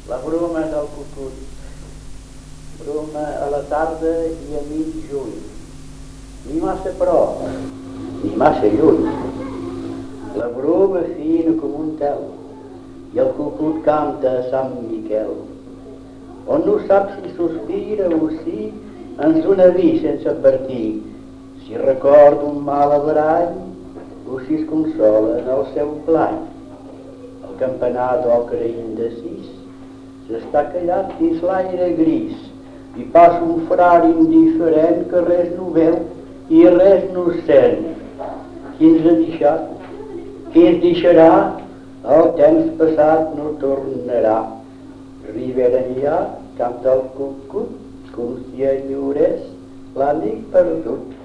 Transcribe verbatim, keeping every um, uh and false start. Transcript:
La broma del cucut. Broma a la tarda i a mig juny. Ni massa prop, ni massa lluny. La broma fina com un tel i el cucut canta a Sant Miquel. On no sap si sospira o si ens un avís sense advertir, si recorda un mal averany o si es consola en el seu plany. El campanar d'ocre indecis s'està callat dins l'aire gris i passa un frare indiferent que res no veu i res no sent. Qui ens ha deixat? Qui ens deixarà? El temps passat no tornarà. Ribera enllà, camp del cucut, com si enyorés l'amic perdut.